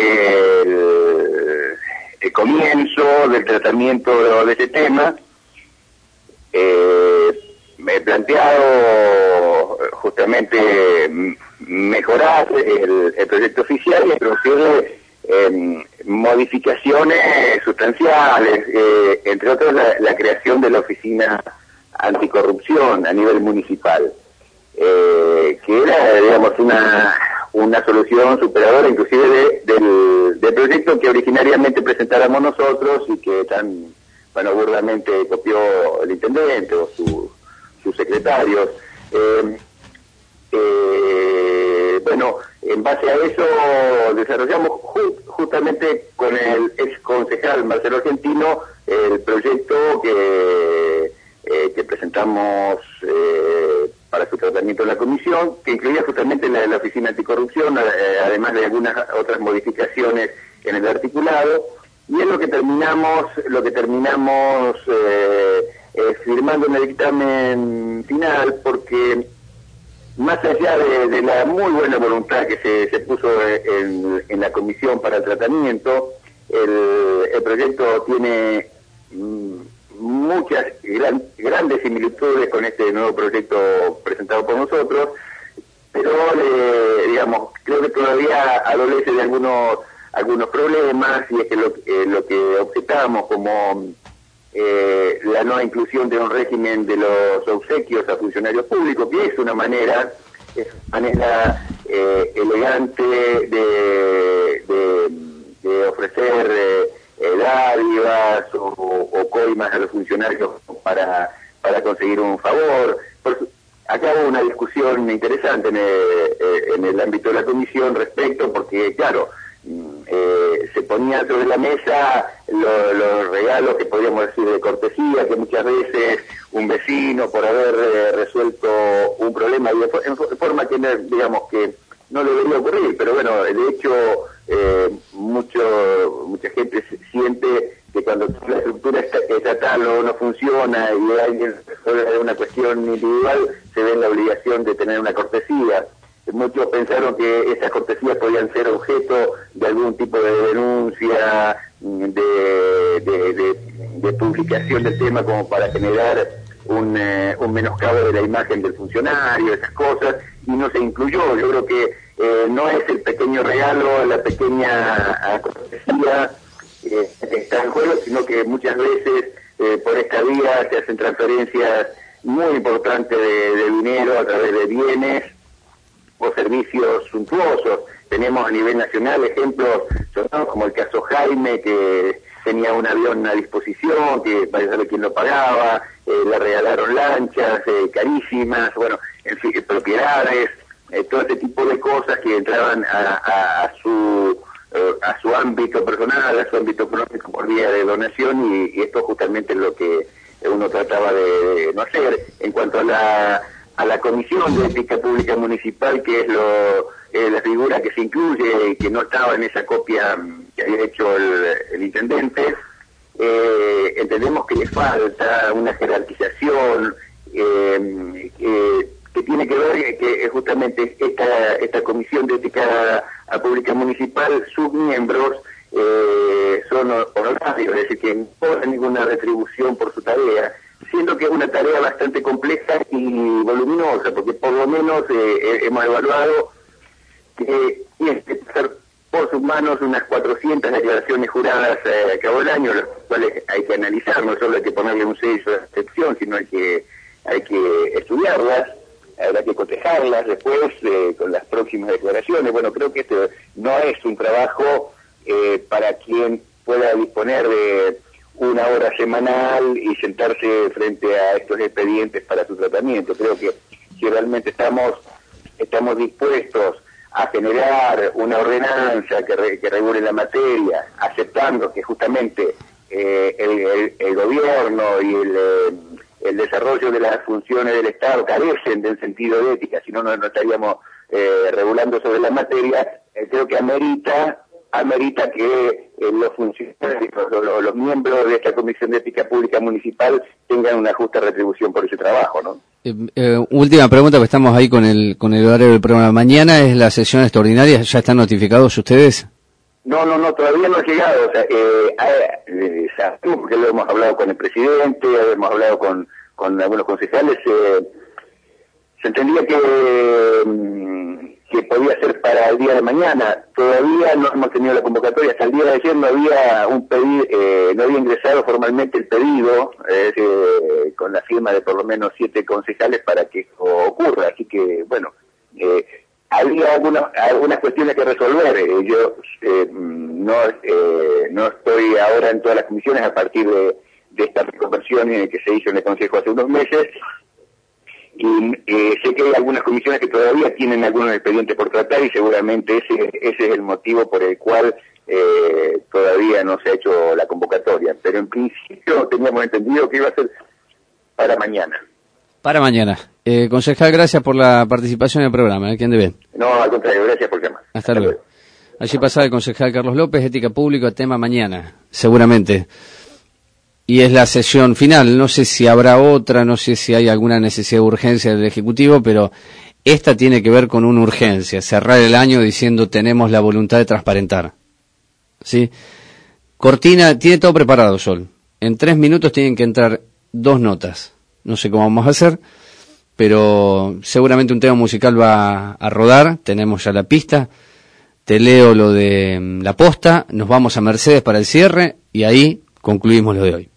el comienzo del tratamiento de este tema, me he planteado justamente mejorar el proyecto oficial y introducirle modificaciones sustanciales, entre otras la creación de la Oficina Anticorrupción a nivel municipal, que era, digamos, una solución superadora inclusive del proyecto que originariamente presentáramos nosotros y que tan burdamente copió el intendente o sus secretarios. Bueno, En base a eso desarrollamos justamente con el ex concejal Marcelo Argentino el proyecto que presentamos para su tratamiento en la comisión, que incluía justamente la Oficina Anticorrupción, además de algunas otras modificaciones en el articulado, y es lo que terminamos firmando en el dictamen final, porque más allá de la muy buena voluntad que se puso en la comisión para el tratamiento, el proyecto tiene muchas grandes similitudes con este nuevo proyecto presentado por nosotros, pero digamos, creo que todavía adolece de algunos problemas, y es que lo que objetamos como la no inclusión de un régimen de los obsequios a funcionarios públicos, que es una manera elegante de ofrecer dádivas o coimas a los funcionarios para conseguir un favor. Acá hubo una discusión interesante en el ámbito de la comisión respecto, porque claro, se ponían sobre la mesa los regalos que podríamos decir de cortesía, que muchas veces un vecino, por haber resuelto un problema, y en forma que digamos que no debería ocurrir, pero bueno, de hecho mucha gente siente que cuando la estructura estatal no funciona y alguien resuelve una cuestión individual, se ve en la obligación de tener una cortesía. Muchos pensaron que esas cortesías podían ser objeto de algún tipo de denuncia, de publicación del tema, como para generar un menoscabo de la imagen del funcionario, esas cosas, y no se incluyó. Yo creo que no es el pequeño regalo, la pequeña cortesía está en juego, sino que muchas veces por esta vía se hacen transferencias muy importantes de dinero a través de bienes o servicios suntuosos. Tenemos a nivel nacional ejemplos como el caso Jaime, que tenía un avión a disposición, que parece saber quién lo pagaba, le regalaron lanchas carísimas, bueno, en fin, propiedades, todo este tipo de cosas que entraban a su ámbito personal, a su ámbito económico por vía de donación, y esto justamente es lo que uno trataba de no hacer. En cuanto a la Comisión de Ética Pública Municipal, que es la figura que se incluye y que no estaba en esa copia que había hecho el intendente, entendemos que le falta una jerarquización que tiene que ver que justamente esta Comisión de Ética Pública Municipal, sus miembros son honorarios, es decir, que no cobran ninguna retribución por su tarea, siendo que es una tarea bastante compleja y voluminosa, porque por lo menos hemos evaluado que tiene que pasar por sus manos unas 400 declaraciones juradas a cabo del año, las cuales hay que analizar, no solo hay que ponerle un sello de excepción, sino hay que estudiarlas, habrá que cotejarlas después con las próximas declaraciones. Bueno, creo que este no es un trabajo para quien pueda disponer de una hora semanal y sentarse frente a estos expedientes para su tratamiento. Creo que si realmente estamos dispuestos a generar una ordenanza que regule la materia, aceptando que justamente el gobierno y el desarrollo de las funciones del Estado carecen del sentido de ética, si no, no estaríamos regulando sobre la materia, creo que amerita que los funcionarios o los miembros de esta Comisión de Ética Pública Municipal tengan una justa retribución por ese trabajo, ¿no? Última pregunta, que estamos ahí con el horario del programa. ¿Mañana es la sesión extraordinaria? ¿Ya están notificados ustedes? No, todavía no ha llegado. O sea, sabemos que lo hemos hablado con el presidente, hemos hablado con algunos concejales. Se entendía que podía ser para el día de mañana. Todavía no hemos tenido la convocatoria. Hasta el día de ayer no había no había ingresado formalmente el pedido con la firma de por lo menos 7 concejales para que esto ocurra. Así que, bueno, había algunas cuestiones que resolver. Yo no estoy ahora en todas las comisiones a partir de esta reconversión que se hizo en el Consejo hace unos meses, y sé que hay algunas comisiones que todavía tienen algunos expedientes por tratar y seguramente ese es el motivo por el cual todavía no se ha hecho la convocatoria, pero en principio teníamos entendido que iba a ser para mañana. Para mañana. Concejal, gracias por la participación en el programa. ¿Quién debe? No, al contrario, gracias por llamar. Hasta luego. Allí pasaba el concejal Carlos López, ética pública, tema mañana, seguramente. Y es la sesión final. No sé si habrá otra, no sé si hay alguna necesidad de urgencia del Ejecutivo, pero esta tiene que ver con una urgencia. Cerrar el año diciendo tenemos la voluntad de transparentar. ¿Sí? Cortina, tiene todo preparado, Sol. En 3 minutos tienen que entrar 2 notas. No sé cómo vamos a hacer, pero seguramente un tema musical va a rodar. Tenemos ya la pista. Te leo lo de la posta. Nos vamos a Mercedes para el cierre y ahí concluimos lo de hoy.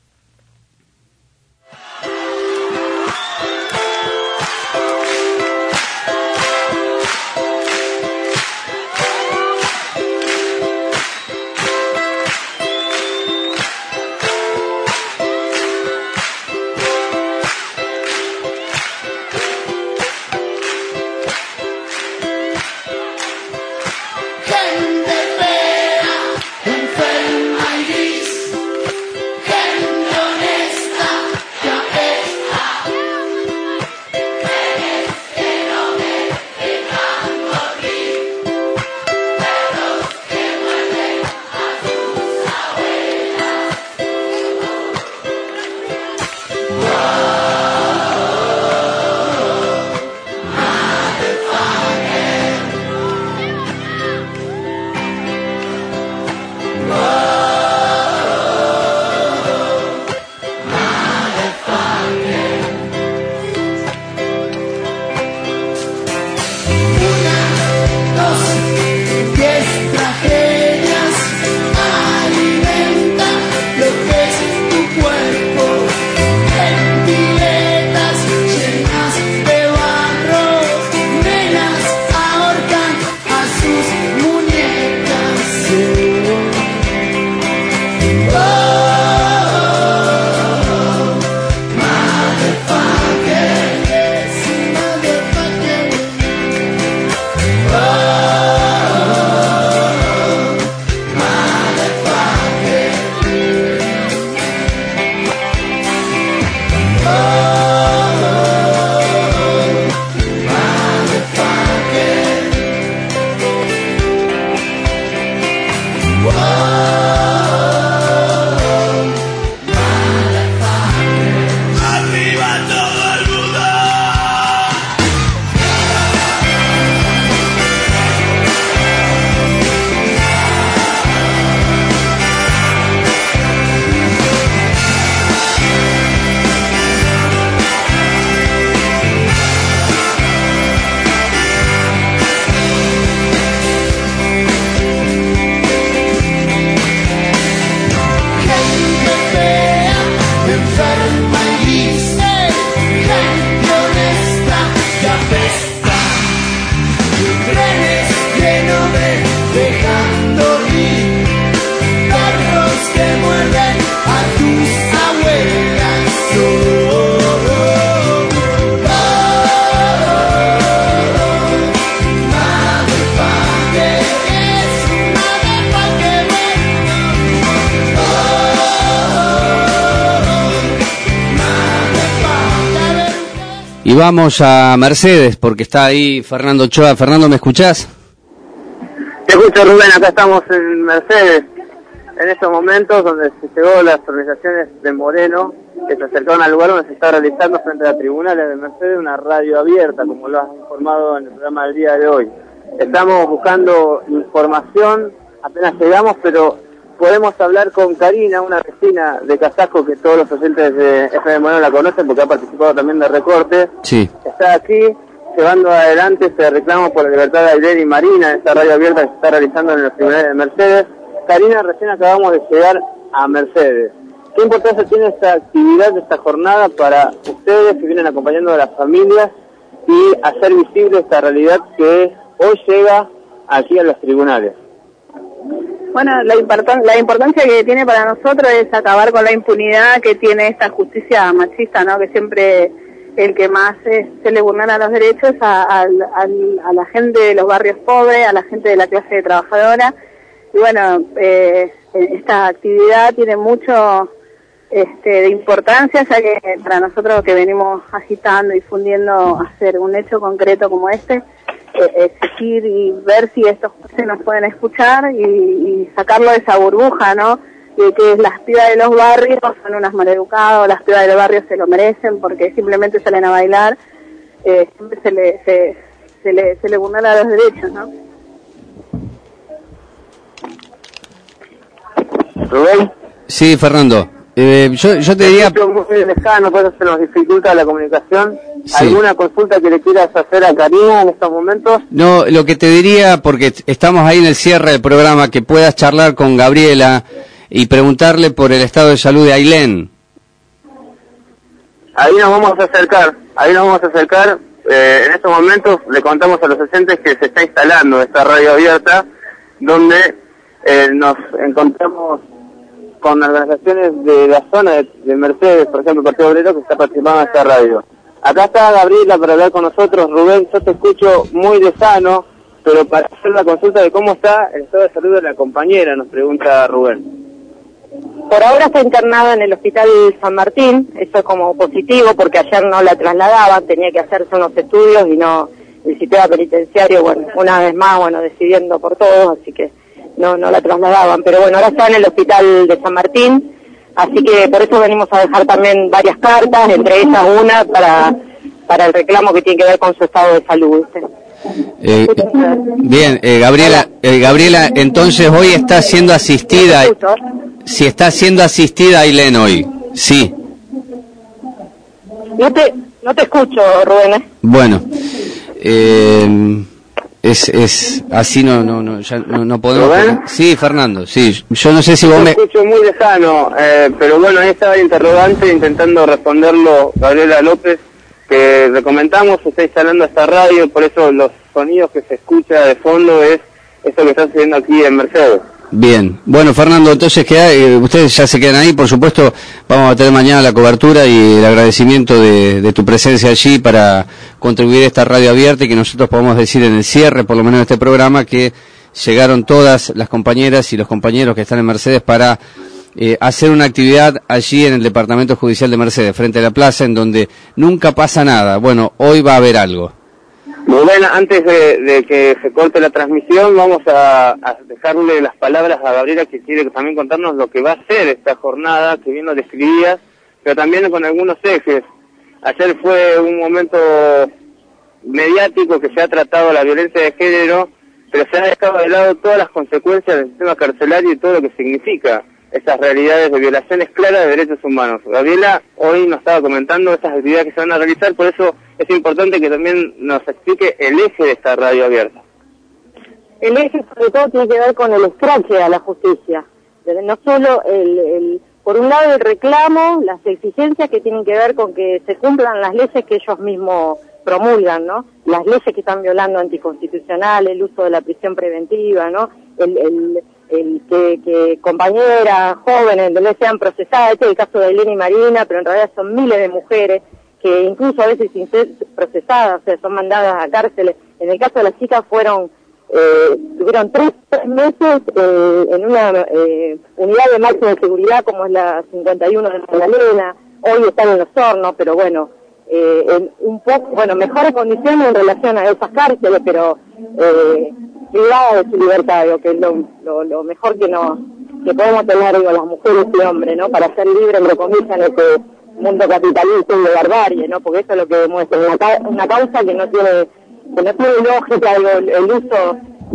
Y vamos a Mercedes, porque está ahí Fernando Ochoa. Fernando, ¿me escuchás? Te escucho, Rubén, acá estamos en Mercedes, en estos momentos donde se llegó las organizaciones de Moreno, que se acercaron al lugar donde se está realizando frente a tribunales de Mercedes una radio abierta, como lo has informado en el programa del día de hoy. Estamos buscando información, apenas llegamos, pero podemos hablar con Karina, una vecina de Casasco que todos los oyentes de FM Moreno la conocen porque ha participado también de Recorte. Sí. Está aquí llevando adelante este reclamo por la libertad de Ailén y Marina en esta radio abierta que se está realizando en los tribunales de Mercedes. Karina, recién acabamos de llegar a Mercedes. ¿Qué importancia tiene esta actividad, esta jornada para ustedes que vienen acompañando a las familias y hacer visible esta realidad que hoy llega aquí a los tribunales? Bueno, la importancia que tiene para nosotros es acabar con la impunidad que tiene esta justicia machista, ¿no? Que siempre el que más se le vulnera los derechos a la gente de los barrios pobres, a la gente de la clase trabajadora. Y bueno, esta actividad tiene mucho de importancia, ya que para nosotros que venimos agitando y difundiendo hacer un hecho concreto como este, exigir y ver si estos jueces nos pueden escuchar y sacarlo de esa burbuja, ¿no? De que las pibas de los barrios son unas maleducadas, o las pibas de los barrios se lo merecen porque simplemente salen a bailar, siempre se le vulneran los derechos, ¿no? Rubén. Sí, Fernando. Yo te diría... Muy lejano, por eso se nos dificulta la comunicación. Sí. ¿Alguna consulta que le quieras hacer a Karina en estos momentos? No, lo que te diría, porque estamos ahí en el cierre del programa, que puedas charlar con Gabriela y preguntarle por el estado de salud de Ailén. Ahí nos vamos a acercar. En estos momentos le contamos a los oyentes que se está instalando esta radio abierta, donde nos encontramos con organizaciones de la zona de Mercedes, por ejemplo, el Partido Obrero, que está participando en esta radio. Acá está Gabriela para hablar con nosotros. Rubén, yo te escucho muy lejano, pero para hacer la consulta de cómo está el estado de salud de la compañera, nos pregunta Rubén. Por ahora está internada en el Hospital San Martín, eso es como positivo porque ayer no la trasladaban, tenía que hacerse unos estudios y no, el sistema penitenciario, bueno, una vez más, bueno, decidiendo por todos, así que no la trasladaban, pero bueno, ahora está en el Hospital de San Martín, así que por eso venimos a dejar también varias cartas, entre ellas una para el reclamo que tiene que ver con su estado de salud, ¿viste? Bien, Gabriela, entonces hoy está siendo asistida. Si está siendo asistida Ailén hoy, sí. No te escucho, Rubén. Bueno, es así, no podemos. ¿Rubén? Sí, Fernando, sí. Yo no sé si vos me escucho muy lejano, pero bueno, ahí estaba el interrogante intentando responderlo Gabriela López, que le comentamos, se está instalando esta radio, por eso los sonidos que se escucha de fondo es esto que está sucediendo aquí en Mercedes. Bien, bueno, Fernando, entonces ustedes ya se quedan ahí, por supuesto, vamos a tener mañana la cobertura y el agradecimiento de tu presencia allí para contribuir a esta radio abierta y que nosotros podamos decir en el cierre, por lo menos de este programa, que llegaron todas las compañeras y los compañeros que están en Mercedes para hacer una actividad allí en el Departamento Judicial de Mercedes, frente a la plaza, en donde nunca pasa nada. Bueno, hoy va a haber algo. Muy bien, antes de que se corte la transmisión, vamos a dejarle las palabras a Gabriela, que quiere también contarnos lo que va a ser esta jornada, que bien lo describías, pero también con algunos ejes. Ayer fue un momento mediático que se ha tratado la violencia de género, pero se ha dejado de lado todas las consecuencias del sistema carcelario y todo lo que significa estas realidades de violaciones claras de derechos humanos. Gabriela hoy nos estaba comentando estas actividades que se van a realizar, por eso es importante que también nos explique el eje de esta radio abierta. El eje sobre todo tiene que ver con el escrache a la justicia. No solo por un lado el reclamo, las exigencias que tienen que ver con que se cumplan las leyes que ellos mismos promulgan, ¿no? Las leyes que están violando anticonstitucional, el uso de la prisión preventiva, ¿no? El que compañeras, jóvenes, no sean procesadas. Este es el caso de Ailén y Marina, pero en realidad son miles de mujeres que incluso a veces sin ser procesadas, o sea, son mandadas a cárceles. En el caso de las chicas tuvieron 3 meses en una unidad de máxima seguridad como es la 51 de Magdalena. Hoy están en los hornos, pero bueno, en un poco, mejores condiciones en relación a esas cárceles, pero privada de su libertad, digo, que es lo mejor que podemos tener, digo, las mujeres y hombres, ¿no? Para ser libres, entre comillas, en este mundo capitalista y de barbarie, ¿no? Porque eso es lo que demuestra una causa que no tiene lógica, digo, el uso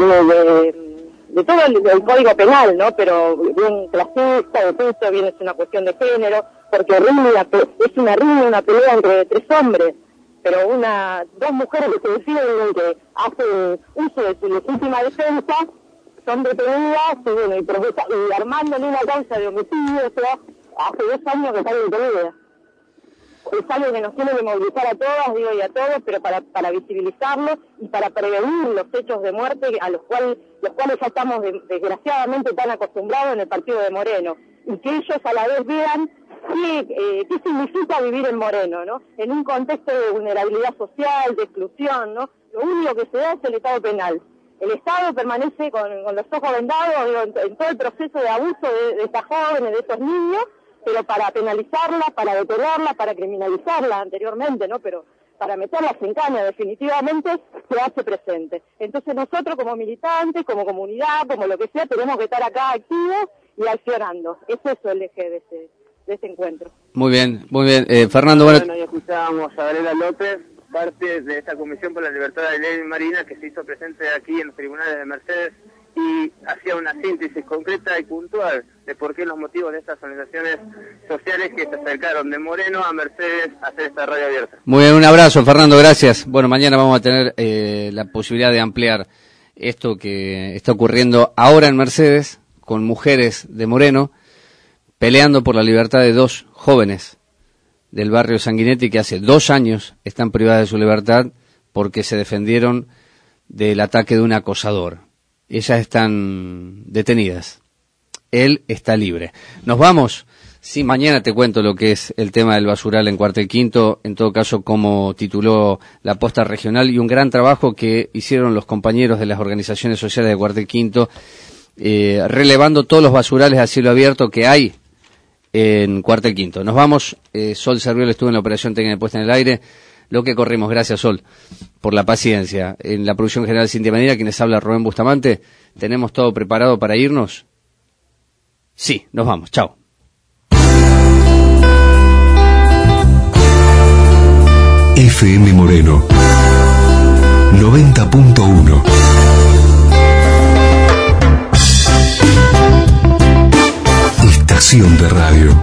de todo el código penal, ¿no? Pero bien clasista, de peso, bien es una cuestión de género, porque es una pelea entre 3 hombres. Pero dos mujeres que se deciden que hacen uso de su legítima defensa son detenidas y armándole una causa de homicidio, o sea, hace 2 años que están detenidas. Es algo que nos tiene que movilizar a todas, digo, y a todos, pero para visibilizarlo y para prevenir los hechos de muerte a los cuales ya estamos desgraciadamente tan acostumbrados en el partido de Moreno. Y que ellos a la vez vean qué significa vivir en Moreno, ¿no? En un contexto de vulnerabilidad social, de exclusión, ¿no? Lo único que se da es el Estado penal. El Estado permanece con los ojos vendados, digo, en todo el proceso de abuso de estas jóvenes, de estos niños, pero para penalizarla, para detenerla, para criminalizarla anteriormente, ¿no? Pero para meterlas en caña definitivamente se hace presente. Entonces nosotros como militantes, como comunidad, como lo que sea, tenemos que estar acá activos y accionando. Es eso el eje de este encuentro. Muy bien, Fernando. Bueno, ahí escuchábamos a Gabriela López, parte de esta Comisión por la Libertad de Ailén y Marina, que se hizo presente aquí en los tribunales de Mercedes y hacía una síntesis concreta y puntual de por qué los motivos de estas organizaciones sociales que se acercaron de Moreno a Mercedes a hacer esta radio abierta. Muy bien, un abrazo, Fernando, gracias. Bueno, mañana vamos a tener la posibilidad de ampliar esto que está ocurriendo ahora en Mercedes, con mujeres de Moreno, peleando por la libertad de dos jóvenes del barrio Sanguinetti que hace 2 años están privadas de su libertad porque se defendieron del ataque de un acosador. Ellas están detenidas. Él está libre. Nos vamos. Sí, mañana te cuento lo que es el tema del basural en Cuartel Quinto, en todo caso como tituló la posta regional y un gran trabajo que hicieron los compañeros de las organizaciones sociales de Cuartel Quinto, relevando todos los basurales a cielo abierto que hay en Cuartel Quinto. Nos vamos. Sol Serviol estuvo en la operación técnica puesta en el aire. Lo que corrimos, gracias Sol, por la paciencia. En la producción general Cintia Medina, quienes habla Rubén Bustamante, ¿tenemos todo preparado para irnos? Sí, nos vamos, chao. FM Moreno 90.1. Estación de radio.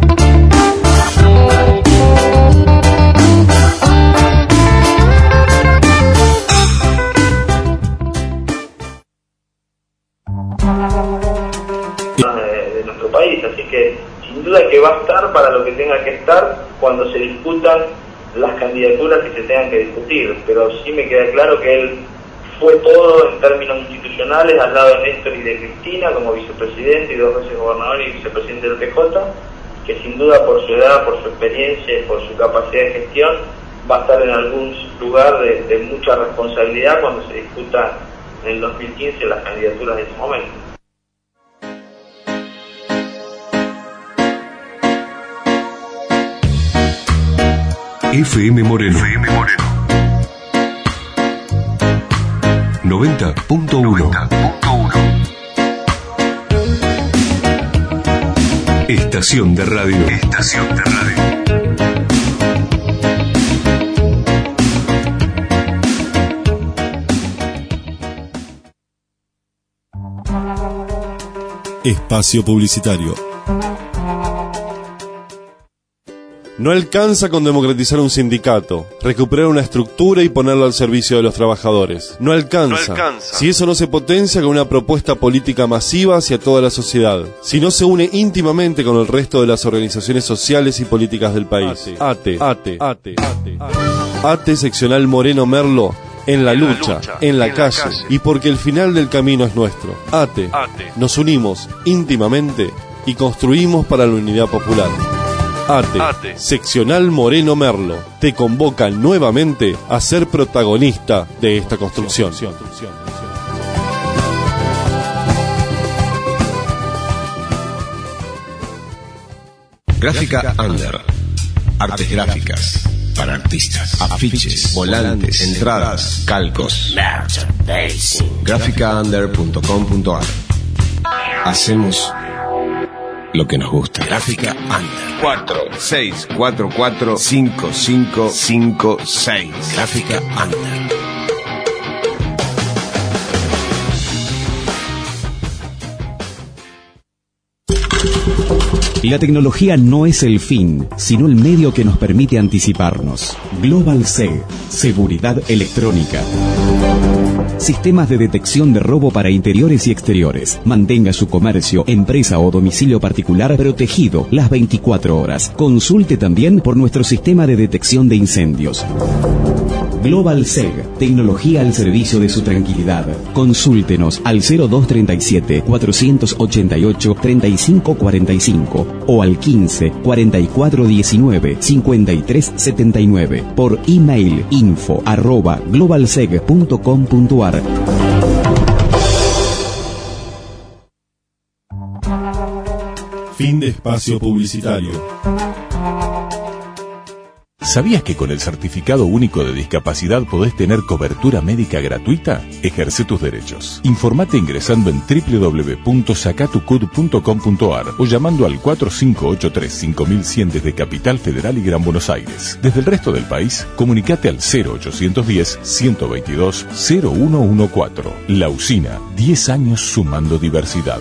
De nuestro país, así que sin duda que va a estar para lo que tenga que estar cuando se discutan las candidaturas que se tengan que discutir, pero sí me queda claro que él fue todo en términos institucionales al lado de Néstor y de Cristina como vicepresidente y 2 veces gobernador y vicepresidente del PJ, que sin duda por su edad, por su experiencia y por su capacidad de gestión va a estar en algún lugar de mucha responsabilidad cuando se discuta en el 2015 las candidaturas de ese momento. FM Moreno 90.1. Estación de radio. Espacio publicitario. No alcanza con democratizar un sindicato, recuperar una estructura y ponerlo al servicio de los trabajadores. No alcanza. Si eso no se potencia con una propuesta política masiva hacia toda la sociedad. Si no se une íntimamente con el resto de las organizaciones sociales y políticas del país. ATE seccional Moreno Merlo, en la lucha, en la calle, y porque el final del camino es nuestro. ATE. Nos unimos íntimamente y construimos para la unidad popular. ATE, seccional Moreno Merlo, te convoca nuevamente a ser protagonista de esta construcción. Gráfica Under. Artes gráficas para artistas. Afiches, volantes, entradas, calcos. Gráficaunder.com.ar. Hacemos lo que nos gusta. Gráfica Under. 46445556. Gráfica Under. La tecnología no es el fin, sino el medio que nos permite anticiparnos. Global SEG, seguridad electrónica. sistemas de detección de robo para interiores y exteriores. Mantenga su comercio, empresa o domicilio particular protegido las 24 horas. Consulte también por nuestro sistema de detección de incendios. Global SEG, tecnología al servicio de su tranquilidad. Consúltenos al 0237-488-3545 o al 15-4419-5379 por email info@globalseg.com.ar. Fin de espacio publicitario. ¿Sabías que con el Certificado Único de Discapacidad podés tener cobertura médica gratuita? Ejerce tus derechos. Informate ingresando en www.sacatucud.com.ar o llamando al 4583-5100 desde Capital Federal y Gran Buenos Aires. Desde el resto del país, comunicate al 0810-122-0114. La Usina, 10 años sumando diversidad.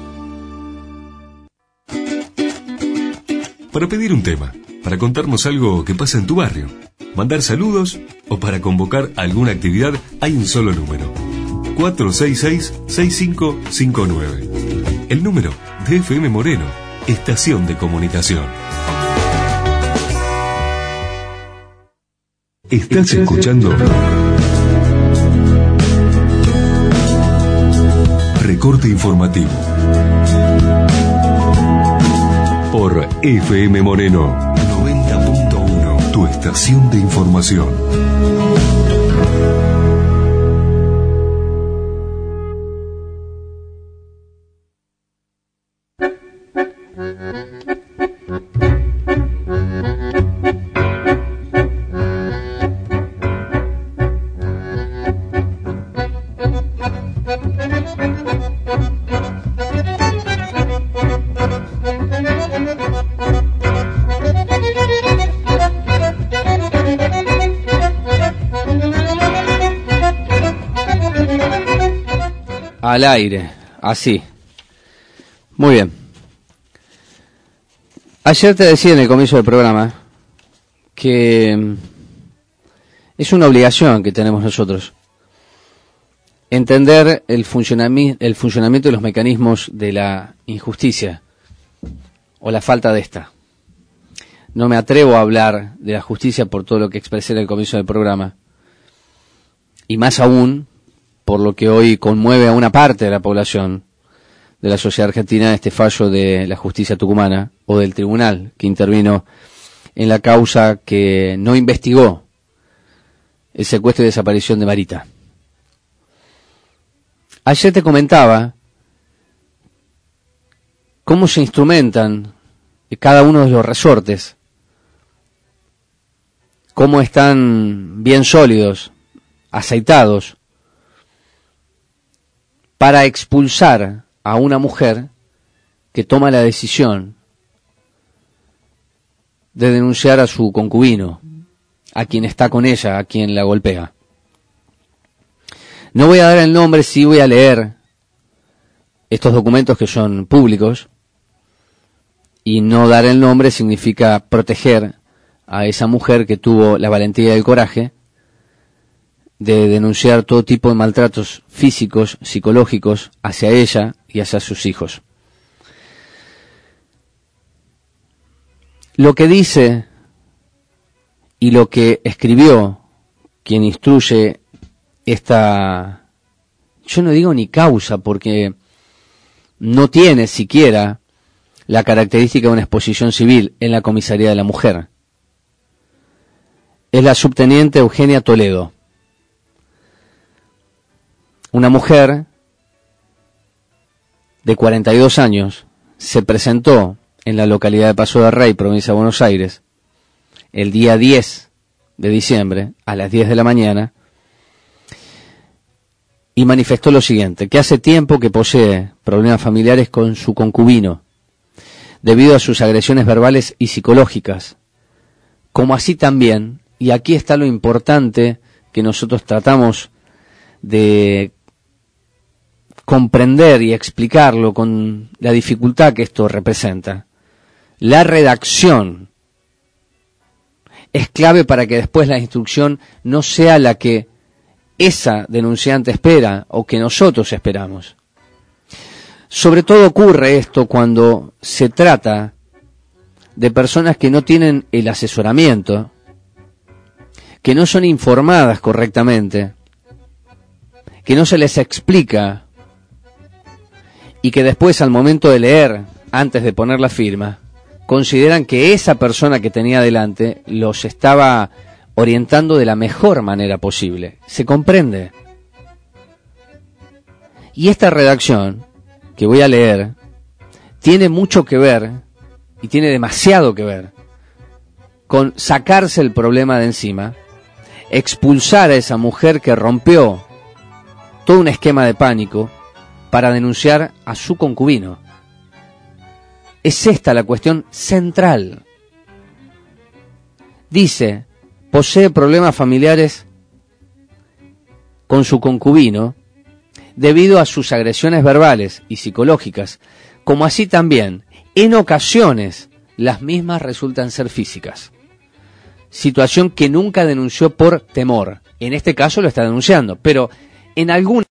Para pedir un tema, para contarnos algo que pasa en tu barrio, mandar saludos o para convocar alguna actividad, hay un solo número: 466-6559. El número de FM Moreno, Estación de Comunicación. Estás escuchando Recorte Informativo por FM Moreno 90.1, tu estación de información. Al aire, así. Muy bien. Ayer te decía en el comienzo del programa que es una obligación que tenemos nosotros entender el funcionamiento de los mecanismos de la injusticia o la falta de esta. No me atrevo a hablar de la justicia por todo lo que expresé en el comienzo del programa, y más aún por lo que hoy conmueve a una parte de la población de la sociedad argentina, este fallo de la justicia tucumana o del tribunal que intervino en la causa que no investigó el secuestro y desaparición de Marita. Ayer te comentaba cómo se instrumentan cada uno de los resortes, cómo están bien sólidos, aceitados, para expulsar a una mujer que toma la decisión de denunciar a su concubino, a quien está con ella, a quien la golpea. No voy a dar el nombre, sí voy a leer estos documentos que son públicos, y no dar el nombre significa proteger a esa mujer que tuvo la valentía y el coraje de denunciar todo tipo de maltratos físicos, psicológicos, hacia ella y hacia sus hijos. Lo que dice y lo que escribió quien instruye esta, yo no digo ni causa, porque no tiene siquiera la característica de una exposición civil en la comisaría de la mujer, es la subteniente Eugenia Toledo. Una mujer de 42 años se presentó en la localidad de Paso de Rey, provincia de Buenos Aires, el día 10 de diciembre, a las 10 de la mañana, y manifestó lo siguiente: que hace tiempo que posee problemas familiares con su concubino, debido a sus agresiones verbales y psicológicas, como así también, y aquí está lo importante que nosotros tratamos de comprender y explicarlo con la dificultad que esto representa. La redacción es clave para que después la instrucción no sea la que esa denunciante espera o que nosotros esperamos. Sobre todo ocurre esto cuando se trata de personas que no tienen el asesoramiento, que no son informadas correctamente, que no se les explica y que después, al momento de leer, antes de poner la firma, consideran que esa persona que tenía delante los estaba orientando de la mejor manera posible. ¿Se comprende? Y esta redacción que voy a leer tiene mucho que ver, y tiene demasiado que ver, con sacarse el problema de encima, expulsar a esa mujer que rompió todo un esquema de pánico para denunciar a su concubino. Es esta la cuestión central. Dice, posee problemas familiares con su concubino debido a sus agresiones verbales y psicológicas, como así también, en ocasiones, las mismas resultan ser físicas. Situación que nunca denunció por temor. En este caso lo está denunciando, pero en algún